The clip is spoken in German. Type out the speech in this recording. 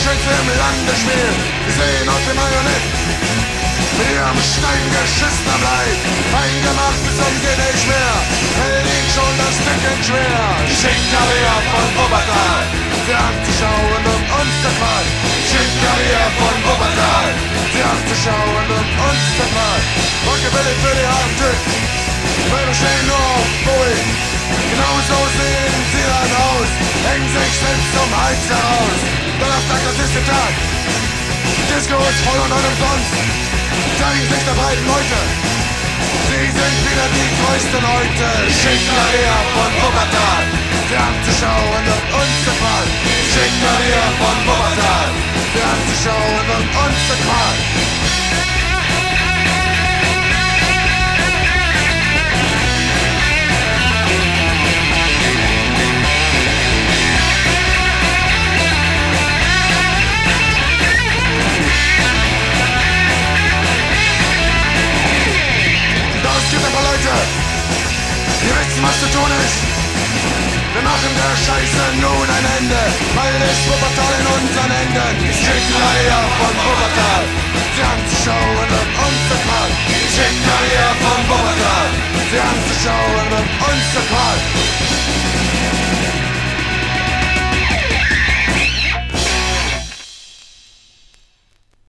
Schütze im Lande schwer. Wir sehen aus dem Marionett mit ihrem Stein geschissener Blei. Eingemacht bis zum geht nicht mehr, hält ihn schon das Decken schwer. Schickkaviar von Wuppertal, sie anzuschauen uns der Fall. Schickkaviar von Wuppertal, sie anzuschauen uns der Fall. Rockabilly für die harten Typen, wir bestehen nur auf Boeing. Genau so sehen sie dann aus, hängen sich selbst zum Hals heraus. Donnerstag, das ist der Tag, die Disco ist voll und umsonst. Zeigen sich der breiten Leute, sie sind wieder die größten heute. Schickkaviar von Wuppertal, sie anzuschauen uns der Fall. Schickkaviar von Wuppertal, sie anzuschauen uns der Fall. Wir wissen, was zu tun ist. Wir machen der Scheiße nun ein Ende. Bald ist Wuppertal in unseren Händen. Schickkaviar von Wuppertal, sie anzuschauen uns der Fall.